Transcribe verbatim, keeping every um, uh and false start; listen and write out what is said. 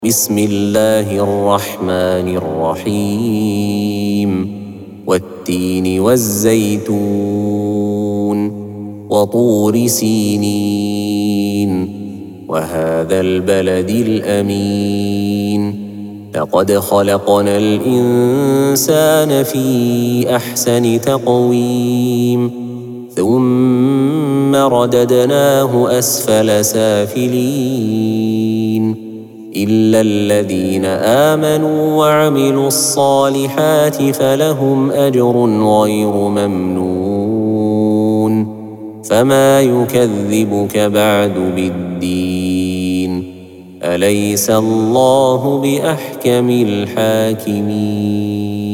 بسم الله الرحمن الرحيم والتين والزيتون وطور سينين وهذا البلد الأمين لقد خلقنا الإنسان في أحسن تقويم ثم رددناه أسفل سافلين إلا الذين آمنوا وعملوا الصالحات فلهم أجر غير ممنون فما يكذبك بعد بالدين أليس الله بأحكم الحاكمين.